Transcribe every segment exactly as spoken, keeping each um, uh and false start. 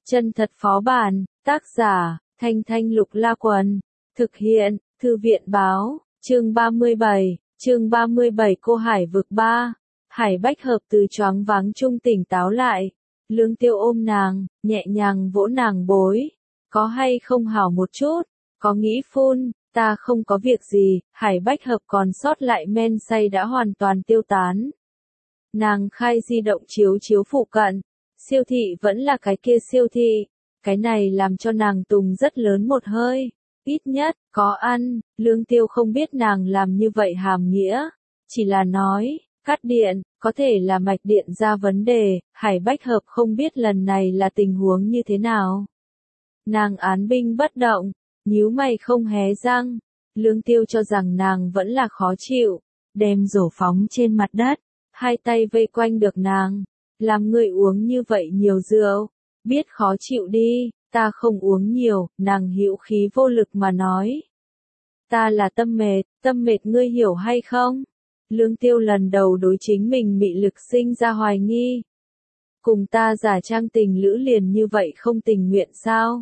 Chân thật phó bản, tác giả, Thanh Thanh Lục La Quần, thực hiện, Thư viện báo, chương ba mươi bảy, chương ba mươi bảy cô Hải vực ba. Hải Bách Hợp từ choáng váng trung tỉnh táo lại, Lương Tiêu ôm nàng, nhẹ nhàng vỗ nàng bối, có hay không hảo một chút, có nghĩ phun, ta không có việc gì, Hải Bách Hợp còn sót lại men say đã hoàn toàn tiêu tán. Nàng khai di động chiếu chiếu phụ cận, siêu thị vẫn là cái kia siêu thị, cái này làm cho nàng tùng rất lớn một hơi, ít nhất, có ăn, Lương Tiêu không biết nàng làm như vậy hàm nghĩa, chỉ là nói, cắt điện, có thể là mạch điện ra vấn đề, Hải Bách Hợp không biết lần này là tình huống như thế nào. Nàng án binh bất động, nhíu mày không hé răng, Lương Tiêu cho rằng nàng vẫn là khó chịu, đem rổ phóng trên mặt đất, hai tay vây quanh được nàng, làm người uống như vậy nhiều rượu, biết khó chịu đi, ta không uống nhiều, nàng hữu khí vô lực mà nói. Ta là tâm mệt, tâm mệt ngươi hiểu hay không? Lương Tiêu lần đầu đối chính mình mị lực sinh ra hoài nghi. Cùng ta giả trang tình lữ liền như vậy không tình nguyện sao?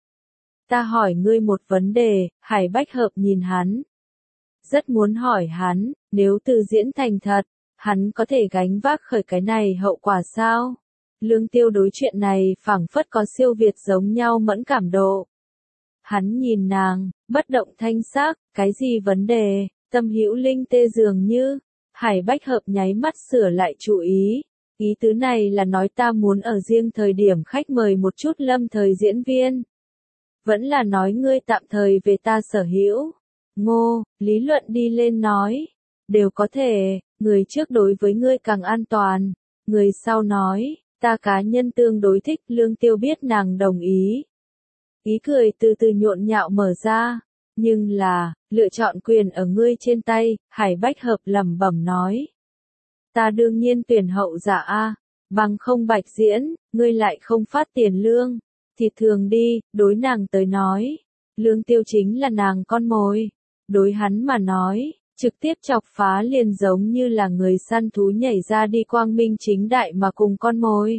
Ta hỏi ngươi một vấn đề, Hải Bách Hợp nhìn hắn. Rất muốn hỏi hắn, nếu từ diễn thành thật, hắn có thể gánh vác khởi cái này hậu quả sao? Lương Tiêu đối chuyện này phảng phất có siêu việt giống nhau mẫn cảm độ. Hắn nhìn nàng, bất động thanh sắc, cái gì vấn đề, tâm hữu linh tê dường như, Hải Bách Hợp nháy mắt sửa lại chú ý. Ý tứ này là nói ta muốn ở riêng thời điểm khách mời một chút lâm thời diễn viên. Vẫn là nói ngươi tạm thời về ta sở hữu. Ngô, lý luận đi lên nói. Đều có thể, người trước đối với ngươi càng an toàn. Người sau nói, ta cá nhân tương đối thích. Lương Tiêu biết nàng đồng ý. Ý cười từ từ nhộn nhạo mở ra. Nhưng là, lựa chọn quyền ở ngươi trên tay, Hải Bách Hợp lẩm bẩm nói. Ta đương nhiên tuyển hậu giả A, bằng không bạch diễn, ngươi lại không phát tiền lương. Thì thường đi, đối nàng tới nói. Lương Tiêu chính là nàng con mồi. Đối hắn mà nói, trực tiếp chọc phá liền giống như là người săn thú nhảy ra đi quang minh chính đại mà cùng con mồi.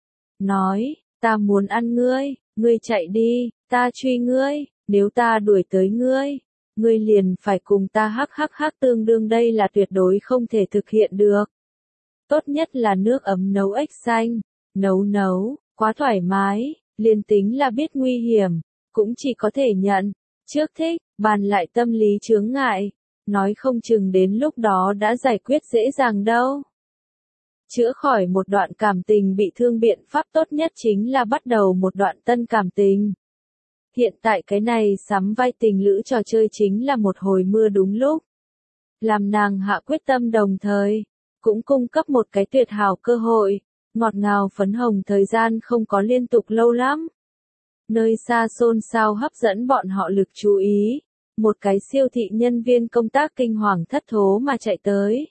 Nói, ta muốn ăn ngươi, ngươi chạy đi, ta truy ngươi, nếu ta đuổi tới ngươi, ngươi liền phải cùng ta hắc hắc hắc tương đương đây là tuyệt đối không thể thực hiện được. Tốt nhất là nước ấm nấu ếch xanh, nấu nấu, quá thoải mái, liền tính là biết nguy hiểm, cũng chỉ có thể nhận, trước thích, bàn lại tâm lý chướng ngại, nói không chừng đến lúc đó đã giải quyết dễ dàng đâu. Chữa khỏi một đoạn cảm tình bị thương biện pháp tốt nhất chính là bắt đầu một đoạn tân cảm tình. Hiện tại cái này sắm vai tình lữ trò chơi chính là một hồi mưa đúng lúc. Làm nàng hạ quyết tâm đồng thời, cũng cung cấp một cái tuyệt hảo cơ hội, ngọt ngào phấn hồng thời gian không có liên tục lâu lắm. Nơi xa xôn xao hấp dẫn bọn họ lực chú ý, một cái siêu thị nhân viên công tác kinh hoàng thất thố mà chạy tới.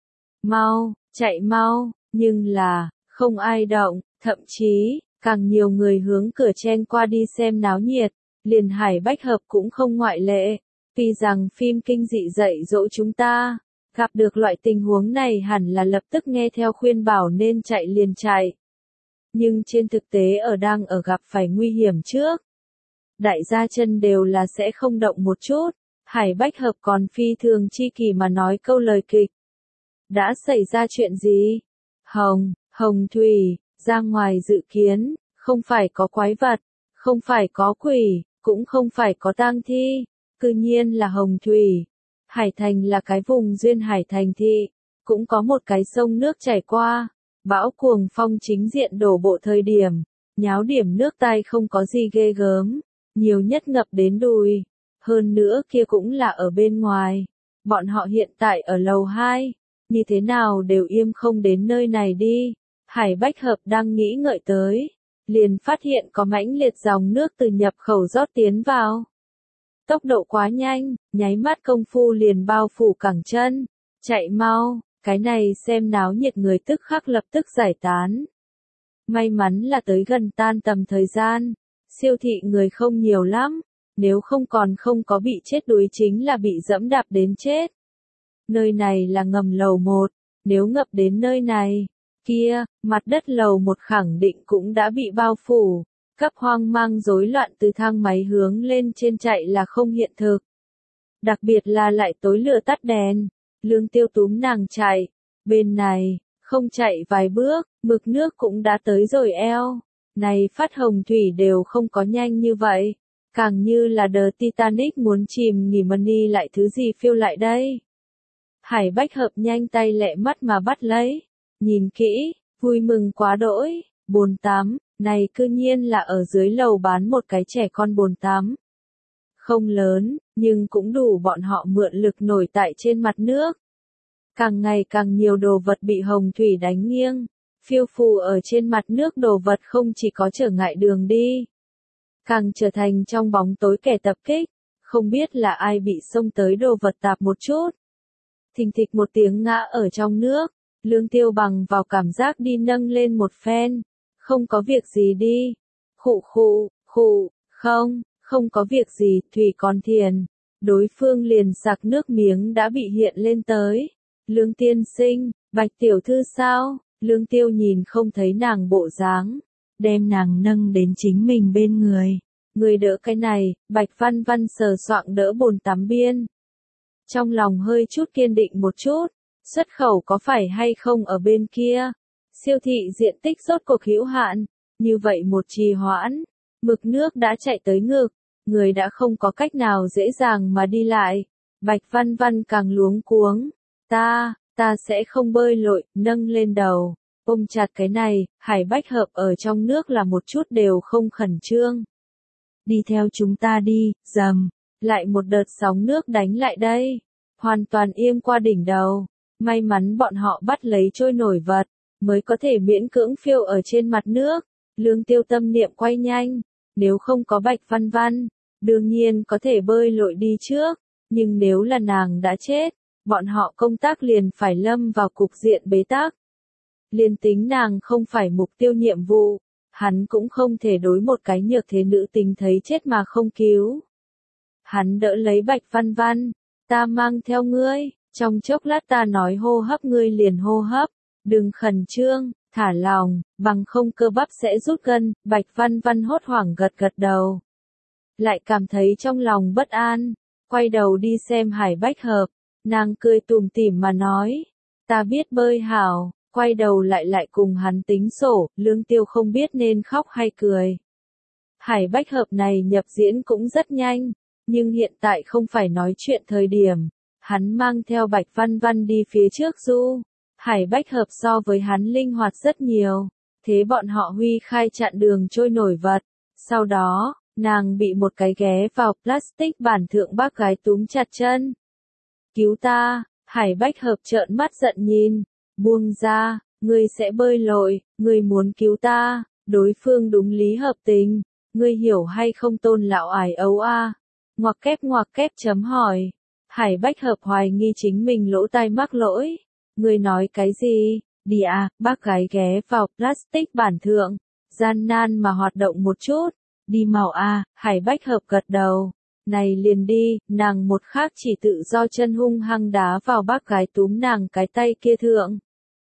Mau, chạy mau, nhưng là, không ai động, thậm chí, càng nhiều người hướng cửa chen qua đi xem náo nhiệt, liền Hải Bách Hợp cũng không ngoại lệ, vì rằng phim kinh dị dạy dỗ chúng ta. Gặp được loại tình huống này hẳn là lập tức nghe theo khuyên bảo nên chạy liền chạy. Nhưng trên thực tế ở đang ở gặp phải nguy hiểm trước. Đại gia chân đều là sẽ không động một chút. Hải Bách Hợp còn phi thường chi kỳ mà nói câu lời kịch. Đã xảy ra chuyện gì? Hồng, Hồng Thủy, ra ngoài dự kiến, không phải có quái vật, không phải có quỷ, cũng không phải có tang thi, cư nhiên là Hồng Thủy. Hải Thành là cái vùng duyên hải thành thị, cũng có một cái sông nước chảy qua, bão cuồng phong chính diện đổ bộ thời điểm, nháo điểm nước tai không có gì ghê gớm, nhiều nhất ngập đến đùi, hơn nữa kia cũng là ở bên ngoài, bọn họ hiện tại ở lầu hai, như thế nào đều im không đến nơi này đi, Hải Bách Hợp đang nghĩ ngợi tới, liền phát hiện có mãnh liệt dòng nước từ nhập khẩu rót tiến vào. Tốc độ quá nhanh, nháy mắt công phu liền bao phủ cẳng chân, chạy mau, cái này xem náo nhiệt người tức khắc lập tức giải tán. May mắn là tới gần tan tầm thời gian, siêu thị người không nhiều lắm, nếu không còn không có bị chết đuối chính là bị dẫm đạp đến chết. Nơi này là ngầm lầu một, nếu ngập đến nơi này, kia, mặt đất lầu một khẳng định cũng đã bị bao phủ, Các hoang mang rối loạn từ thang máy hướng lên trên chạy là không hiện thực. Đặc biệt là lại tối lửa tắt đèn. Lương Tiêu túm nàng chạy. Bên này, không chạy vài bước, mực nước cũng đã tới rồi eo. Này phát hồng thủy đều không có nhanh như vậy. Càng như là The Titanic muốn chìm nghỉ money lại thứ gì phiêu lại đây. Hải Bách Hợp nhanh tay lẹ mắt mà bắt lấy. Nhìn kỹ, vui mừng quá đỗi. Bồn tắm, này cư nhiên là ở dưới lầu bán một cái trẻ con bồn tắm. Không lớn, nhưng cũng đủ bọn họ mượn lực nổi tại trên mặt nước. Càng ngày càng nhiều đồ vật bị hồng thủy đánh nghiêng. Phiêu phù ở trên mặt nước đồ vật không chỉ có trở ngại đường đi. Càng trở thành trong bóng tối kẻ tập kích. Không biết là ai bị xông tới đồ vật tạp một chút. Thình thịch một tiếng ngã ở trong nước. Lương Tiêu bằng vào cảm giác đi nâng lên một phen. Không có việc gì đi. Khụ khụ, khụ, không, không có việc gì, Thủy còn thiền. Đối phương liền sặc nước miếng đã bị hiện lên tới. Lương tiên sinh, Bạch tiểu thư sao? Lương Tiêu nhìn không thấy nàng bộ dáng. Đem nàng nâng đến chính mình bên người. Người đỡ cái này, Bạch Văn Văn sờ soạng đỡ bồn tắm biên. Trong lòng hơi chút kiên định một chút. Xuất khẩu có phải hay không ở bên kia? Siêu thị diện tích rốt cuộc hữu hạn. Như vậy một trì hoãn. Mực nước đã chạy tới ngực. Người đã không có cách nào dễ dàng mà đi lại. Bạch Văn Văn càng luống cuống. Ta, ta sẽ không bơi lội, nâng lên đầu. Ôm chặt cái này, Hải Bách Hợp ở trong nước là một chút đều không khẩn trương. Đi theo chúng ta đi, dầm. Lại một đợt sóng nước đánh lại đây. Hoàn toàn im qua đỉnh đầu. May mắn bọn họ bắt lấy trôi nổi vật. Mới có thể miễn cưỡng phiêu ở trên mặt nước. Lương Tiêu tâm niệm quay nhanh. Nếu không có Bạch Văn Văn, đương nhiên có thể bơi lội đi trước. Nhưng nếu là nàng đã chết, bọn họ công tác liền phải lâm vào cục diện bế tắc. Liên tính nàng không phải mục tiêu nhiệm vụ, hắn cũng không thể đối một cái nhược thế nữ tính thấy chết mà không cứu. Hắn đỡ lấy Bạch Văn Văn, ta mang theo ngươi, trong chốc lát ta nói hô hấp ngươi liền hô hấp, đừng khẩn trương, thả lòng, bằng không cơ bắp sẽ rút gân. Bạch Văn Văn hốt hoảng gật gật đầu. Lại cảm thấy trong lòng bất an, quay đầu đi xem Hải Bách Hợp, nàng cười tủm tỉm mà nói, ta biết bơi hảo. Quay đầu lại lại cùng hắn tính sổ, Lương Tiêu không biết nên khóc hay cười. Hải Bách Hợp này nhập diễn cũng rất nhanh, nhưng hiện tại không phải nói chuyện thời điểm. Hắn mang theo Bạch Văn Văn đi phía trước du. Hải Bách Hợp so với hắn linh hoạt rất nhiều, thế bọn họ huy khai chặn đường trôi nổi vật. Sau đó, nàng bị một cái ghé vào plastic bản thượng bác gái túm chặt chân. Cứu ta, Hải Bách Hợp trợn mắt giận nhìn. Buông ra, ngươi sẽ bơi lội, ngươi muốn cứu ta, đối phương đúng lý hợp tình, ngươi hiểu hay không tôn lão ải ấu a? Ngoặc kép ngoặc kép chấm hỏi. Hải Bách Hợp hoài nghi chính mình lỗ tai mắc lỗi. Ngươi nói cái gì? Đi à, bác gái ghé vào plastic bản thượng, gian nan mà hoạt động một chút. Đi mau a, Hải Bách Hợp gật đầu. Này liền đi, nàng một khác chỉ tự do chân hung hăng đá vào bác gái túm nàng cái tay kia thượng.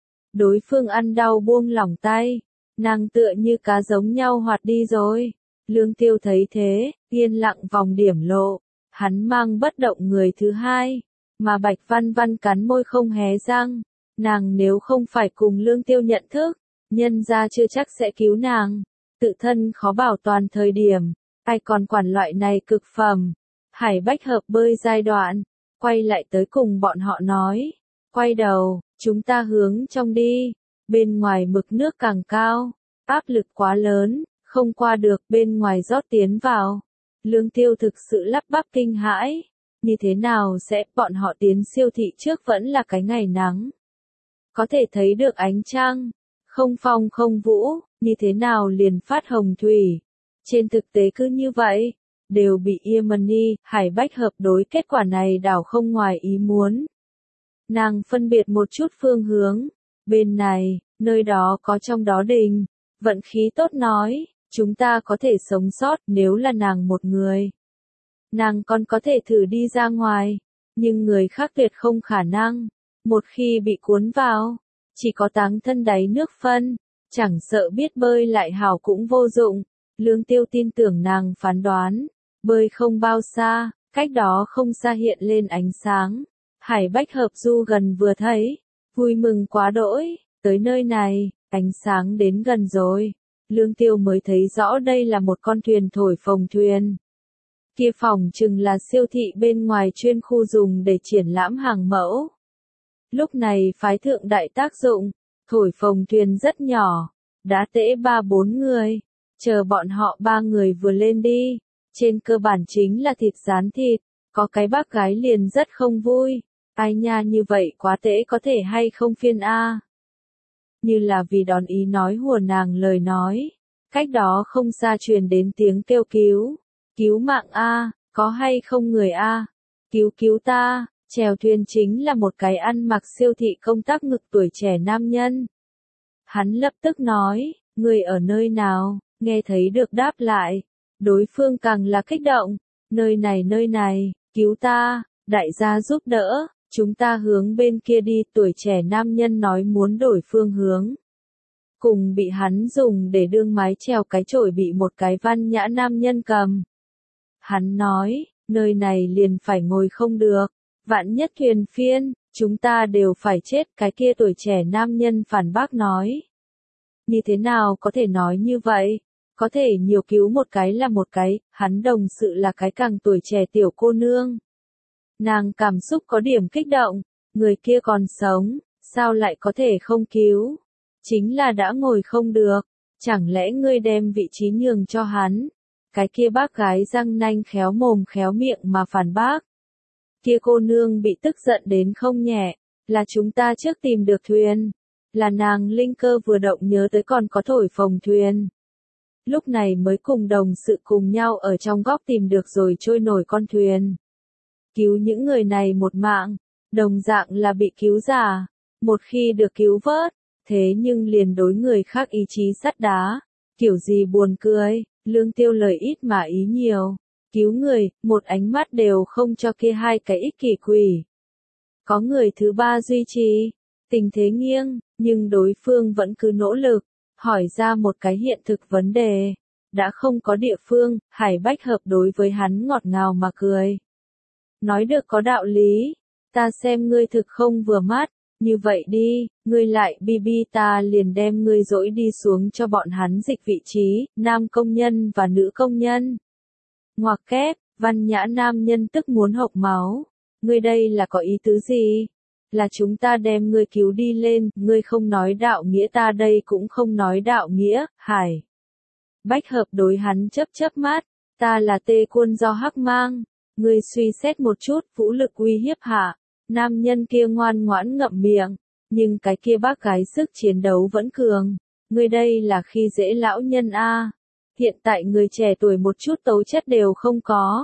Đối phương ăn đau buông lỏng tay, nàng tựa như cá giống nhau hoạt đi rồi. Lương Tiêu thấy thế, yên lặng vòng điểm lộ, hắn mang bất động người thứ hai, mà Bạch Văn Văn cắn môi không hé răng, nàng nếu không phải cùng Lương Tiêu nhận thức, nhân ra chưa chắc sẽ cứu nàng, tự thân khó bảo toàn thời điểm, ai còn quản loại này cực phẩm. Hải Bách Hợp bơi giai đoạn, quay lại tới cùng bọn họ nói, quay đầu. Chúng ta hướng trong đi, bên ngoài mực nước càng cao, áp lực quá lớn, không qua được, bên ngoài rót tiến vào. Lương Tiêu thực sự lắp bắp kinh hãi, như thế nào sẽ, bọn họ tiến siêu thị trước vẫn là cái ngày nắng. Có thể thấy được ánh trăng, không phong không vũ, như thế nào liền phát hồng thủy. Trên thực tế cứ như vậy, đều bị Yemeni, Hải Bách Hợp đối kết quả này đảo không ngoài ý muốn. Nàng phân biệt một chút phương hướng, bên này, nơi đó có trong đó đình, vận khí tốt nói, chúng ta có thể sống sót nếu là nàng một người. Nàng còn có thể thử đi ra ngoài, nhưng người khác tuyệt không khả năng, một khi bị cuốn vào, chỉ có táng thân đáy nước phân, chẳng sợ biết bơi lại hảo cũng vô dụng, Lương Tiêu tin tưởng nàng phán đoán, bơi không bao xa, cách đó không xa hiện lên ánh sáng. Hải Bách Hợp du gần vừa thấy, vui mừng quá đỗi, tới nơi này, ánh sáng đến gần rồi. Lương Tiêu mới thấy rõ đây là một con thuyền thổi phồng thuyền. Kia phòng chừng là siêu thị bên ngoài chuyên khu dùng để triển lãm hàng mẫu. Lúc này phái thượng đại tác dụng, thổi phồng thuyền rất nhỏ, đã tễ ba bốn người, chờ bọn họ ba người vừa lên đi, trên cơ bản chính là thịt rán thịt, có cái bác gái liền rất không vui, ai nha như vậy quá tễ có thể hay không phiên a. Như là vì đón ý nói hùa nàng lời nói, cách đó không xa truyền đến tiếng kêu cứu, cứu mạng a, có hay không người a, cứu cứu ta. Chèo thuyền chính là một cái ăn mặc siêu thị công tác ngực tuổi trẻ nam nhân. Hắn lập tức nói, người ở nơi nào, nghe thấy được đáp lại. Đối phương càng là kích động, nơi này nơi này, cứu ta, đại gia giúp đỡ, chúng ta hướng bên kia đi. Tuổi trẻ nam nhân nói muốn đổi phương hướng. Cùng bị hắn dùng để đương mái chèo cái chổi bị một cái văn nhã nam nhân cầm. Hắn nói, nơi này liền phải ngồi không được. Vạn nhất thuyền phiên, chúng ta đều phải chết. Cái kia tuổi trẻ nam nhân phản bác nói. Như thế nào có thể nói như vậy? Có thể nhiều cứu một cái là một cái, hắn đồng sự là cái càng tuổi trẻ tiểu cô nương. Nàng cảm xúc có điểm kích động, người kia còn sống, sao lại có thể không cứu? Chính là đã ngồi không được, chẳng lẽ ngươi đem vị trí nhường cho hắn? Cái kia bác gái răng nanh khéo mồm khéo miệng mà phản bác. Kia cô nương bị tức giận đến không nhẹ, là chúng ta trước tìm được thuyền, là nàng linh cơ vừa động nhớ tới còn có thổi phồng thuyền. Lúc này mới cùng đồng sự cùng nhau ở trong góc tìm được rồi trôi nổi con thuyền. Cứu những người này một mạng, đồng dạng là bị cứu giả, một khi được cứu vớt, thế nhưng liền đối người khác ý chí sắt đá, kiểu gì buồn cười, Lương Tiêu lời ít mà ý nhiều. Cứu người, một ánh mắt đều không cho kia hai cái ích kỷ quỷ. Có người thứ ba duy trì, tình thế nghiêng, nhưng đối phương vẫn cứ nỗ lực, hỏi ra một cái hiện thực vấn đề. Đã không có địa phương, Hải Bách Hợp đối với hắn ngọt ngào mà cười. Nói được có đạo lý, ta xem ngươi thực không vừa mắt, như vậy đi, ngươi lại bi bi ta liền đem ngươi dỗi đi xuống cho bọn hắn dịch vị trí, nam công nhân và nữ công nhân. Ngoặc kép, văn nhã nam nhân tức muốn hộc máu. Ngươi đây là có ý tứ gì? Là chúng ta đem ngươi cứu đi lên, ngươi không nói đạo nghĩa ta đây cũng không nói đạo nghĩa, Hải. Bách Hợp đối hắn chớp chớp mắt, ta là tê quân do hắc mang. Ngươi suy xét một chút, vũ lực uy hiếp hạ. Nam nhân kia ngoan ngoãn ngậm miệng, nhưng cái kia bác gái sức chiến đấu vẫn cường. Ngươi đây là khi dễ lão nhân a. Hiện tại người trẻ tuổi một chút tố chất đều không có.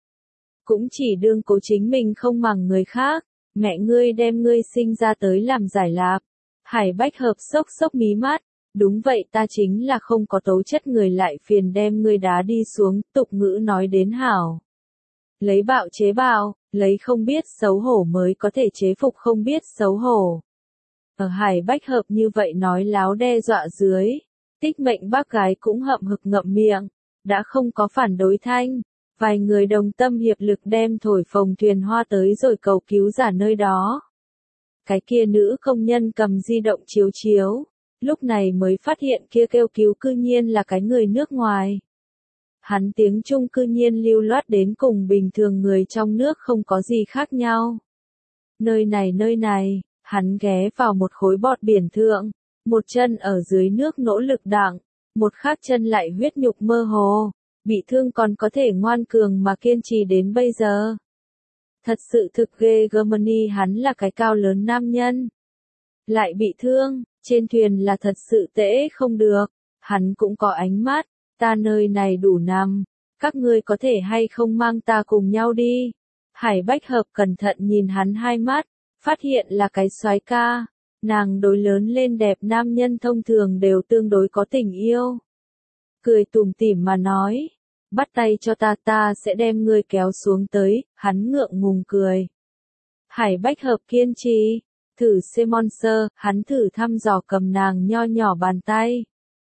Cũng chỉ đương cố chính mình không màng người khác, mẹ ngươi đem ngươi sinh ra tới làm giải lạp. Hải Bách Hợp sốc sốc mí mắt, đúng vậy ta chính là không có tố chất người lại phiền đem ngươi đá đi xuống, tục ngữ nói đến hảo. Lấy bạo chế bạo, lấy không biết xấu hổ mới có thể chế phục không biết xấu hổ. Ở Hải Bách Hợp như vậy nói láo đe dọa dưới. Tích mệnh bác gái cũng hậm hực ngậm miệng, đã không có phản đối thanh, vài người đồng tâm hiệp lực đem thổi phồng thuyền hoa tới rồi cầu cứu giả nơi đó. Cái kia nữ công nhân cầm di động chiếu chiếu, lúc này mới phát hiện kia kêu cứu cư nhiên là cái người nước ngoài. Hắn tiếng Trung cư nhiên lưu loát đến cùng bình thường người trong nước không có gì khác nhau. Nơi này nơi này, hắn ghé vào một khối bọt biển thượng. Một chân ở dưới nước nỗ lực đặng, một khác chân lại huyết nhục mơ hồ, bị thương còn có thể ngoan cường mà kiên trì đến bây giờ. Thật sự thực ghê Germany hắn là cái cao lớn nam nhân. Lại bị thương, trên thuyền là thật sự tễ không được, hắn cũng có ánh mắt, ta nơi này đủ nằm, các ngươi có thể hay không mang ta cùng nhau đi. Hải Bách Hợp cẩn thận nhìn hắn hai mắt, phát hiện là cái soái ca. Nàng đối lớn lên đẹp nam nhân thông thường đều tương đối có tình yêu. Cười tủm tỉm mà nói, bắt tay cho ta ta sẽ đem ngươi kéo xuống tới, hắn ngượng ngùng cười. Hải Bách Hợp kiên trì, thử Simonser, hắn thử thăm dò cầm nàng nho nhỏ bàn tay.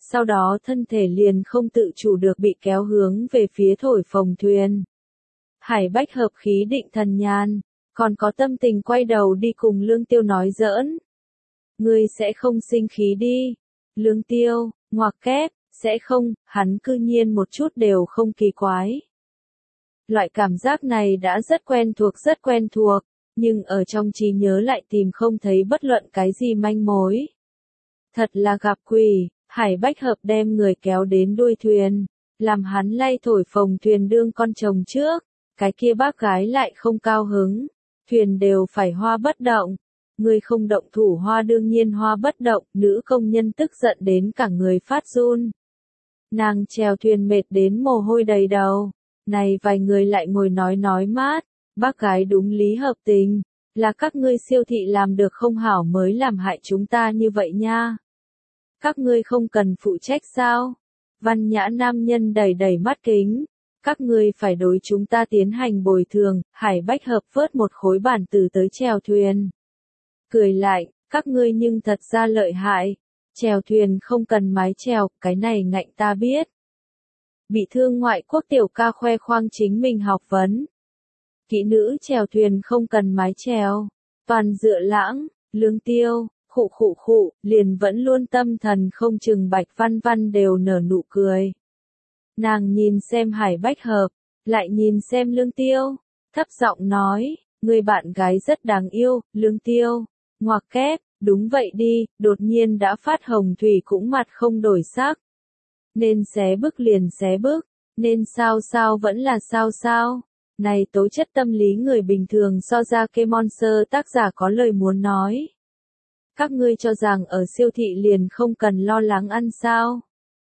sau đó thân thể liền không tự chủ được bị kéo hướng về phía thổi phồng thuyền. Hải Bách Hợp khí định thần nhàn, còn có tâm tình quay đầu đi cùng Lương Tiêu nói giỡn. Ngươi sẽ không sinh khí đi. Lương Tiêu, ngoặc kép, sẽ không, hắn cư nhiên một chút đều không kỳ quái. Loại cảm giác này đã rất quen thuộc rất quen thuộc, nhưng ở trong trí nhớ lại tìm không thấy bất luận cái gì manh mối. Thật là gặp quỷ, Hải Bách Hợp đem người kéo đến đuôi thuyền, làm hắn lay thổi phồng thuyền đương con chồng trước, cái kia bác gái lại không cao hứng, thuyền đều phải hoa bất động. Người không động thủ hoa đương nhiên hoa bất động, nữ công nhân tức giận đến cả người phát run. Nàng chèo thuyền mệt đến mồ hôi đầy đầu, này vài người lại ngồi nói nói mát, bác gái đúng lý hợp tình, là các ngươi siêu thị làm được không hảo mới làm hại chúng ta như vậy nha. Các ngươi không cần phụ trách sao? Văn nhã nam nhân đẩy đẩy mắt kính, các ngươi phải đối chúng ta tiến hành bồi thường. Hải Bách Hợp vớt một khối bản tử tới chèo thuyền. Cười lại, các ngươi nhưng thật ra lợi hại, chèo thuyền không cần mái chèo, cái này ngạnh ta biết. Bị thương ngoại quốc tiểu ca khoe khoang chính mình học vấn. Kỹ nữ chèo thuyền không cần mái chèo, toàn dựa lãng. Lương Tiêu, khụ khụ khụ, liền vẫn luôn tâm thần không chừng Bạch Văn Văn đều nở nụ cười. Nàng nhìn xem Hải Bách Hợp, lại nhìn xem Lương Tiêu, thấp giọng nói, người bạn gái rất đáng yêu. Lương Tiêu, ngoặc kép, đúng vậy đi, đột nhiên đã phát hồng thủy cũng mặt không đổi sắc. Nên xé bức liền xé bức, nên sao sao vẫn là sao sao. Này tố chất tâm lý người bình thường so ra cái Monster tác giả có lời muốn nói. Các ngươi cho rằng ở siêu thị liền không cần lo lắng ăn sao.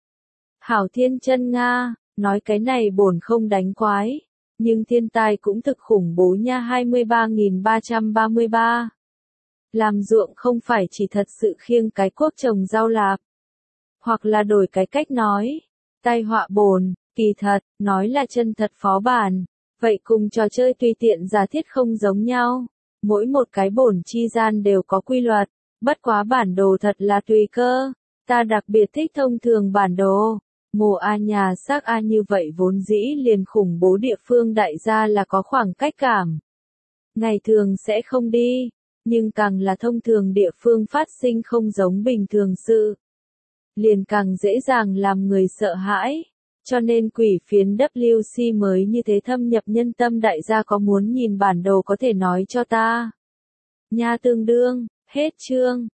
Hảo Thiên Chân Nga, nói cái này bổn không đánh quái, nhưng thiên tai cũng thực khủng bố nha. Hai mươi ba nghìn ba trăm ba mươi ba. Làm ruộng không phải chỉ thật sự khiêng cái cuốc trồng rau lạp, hoặc là đổi cái cách nói, tai họa bổn, kỳ thật, nói là chân thật phó bản, vậy cùng trò chơi tùy tiện giả thiết không giống nhau, mỗi một cái bổn chi gian đều có quy luật, bất quá bản đồ thật là tùy cơ, ta đặc biệt thích thông thường bản đồ. Mồ A nhà xác A như vậy vốn dĩ liền khủng bố địa phương đại gia là có khoảng cách cảm. Ngày thường sẽ không đi, nhưng càng là thông thường địa phương phát sinh không giống bình thường sự, liền càng dễ dàng làm người sợ hãi. Cho nên quỷ phiến W C mới như thế thâm nhập nhân tâm. Đại gia có muốn nhìn bản đồ có thể nói cho ta. Nha tương đương, hết chương.